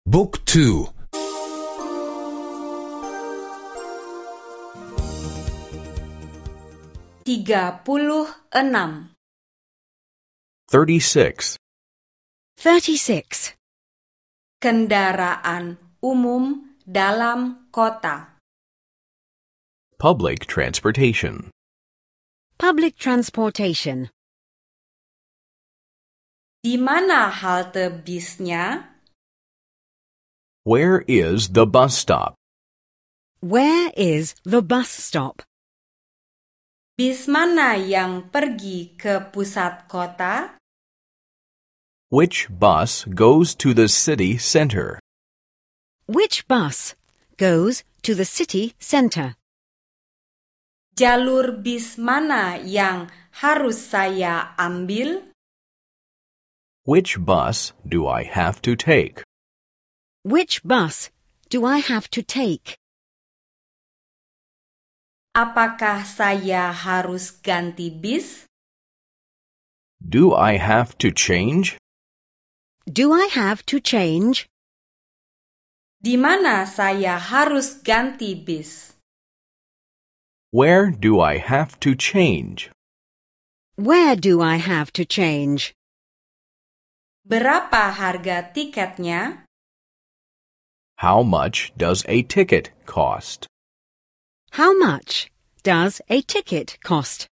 Book 2. 36. 36. 36. Kendaraan umum dalam kota. Public transportation. Public transportation. Di mana halte bisnya? Where is the bus stop? Where is the bus stop? Bis mana yang pergi ke pusat kota? Which bus goes to the city center? Which bus goes to the city center? Jalur bis mana yang harus saya ambil? Which bus do I have to take? Which bus do I have to take? Apakah saya harus ganti bis? Do I have to change? Do I have to change? Di mana saya harus ganti bis? Where do I have to change? Where do I have to change? Berapa harga tiketnya? How much does a ticket cost? How much does a ticket cost?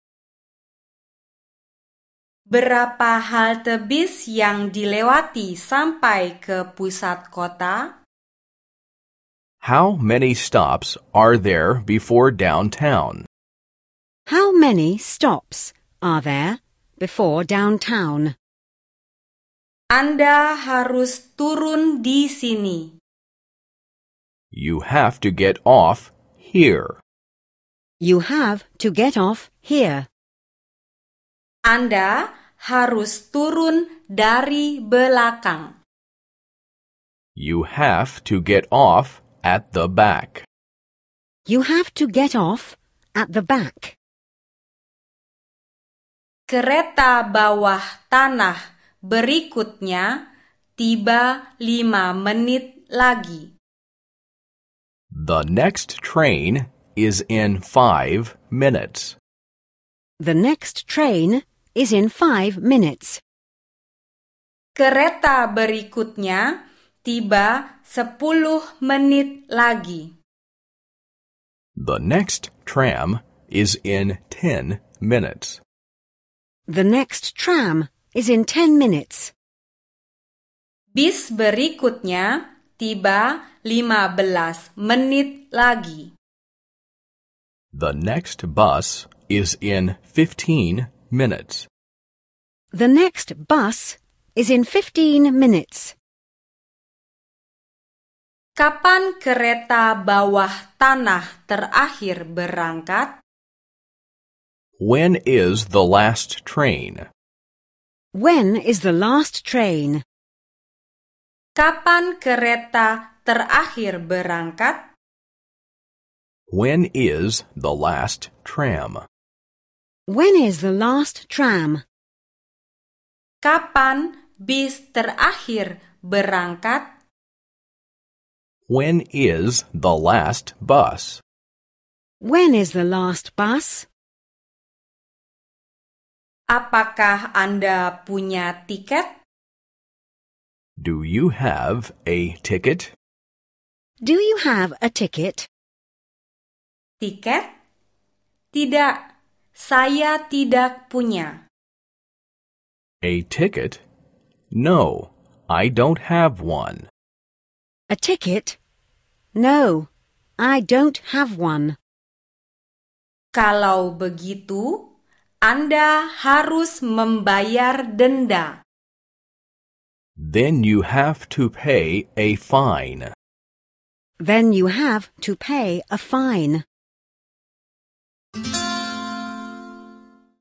Berapa halte bis yang dilewati sampai ke pusat kota? How many stops are there before downtown? How many stops are there before downtown? Anda harus turun di sini. You have to get off here. You have to get off here. Anda harus turun dari belakang. You have to get off at the back. You have to get off at the back. Kereta bawah tanah berikutnya tiba 5 menit lagi. The next train is in 5 minutes. The next train is in 5 minutes. Kereta berikutnya tiba 10 menit lagi. The next tram is in 10 minutes. The next tram is in 10 minutes. Bis berikutnya tiba 15 menit lagi. The next bus is in 15 minutes. The next bus is in 15 minutes. Kapan kereta bawah tanah terakhir berangkat? When is the last train? When is the last train? Kapan kereta terakhir berangkat? When is the last tram? When is the last tram? Kapan bis terakhir berangkat? When is the last bus? When is the last bus? Apakah Anda punya tiket? Do you have a ticket? Do you have a ticket? Tiket? Tidak, saya tidak punya. A ticket? No, I don't have one. A ticket? No, I don't have one. Kalau begitu, Anda harus membayar denda. Then you have to pay a fine. Then you have to pay a fine.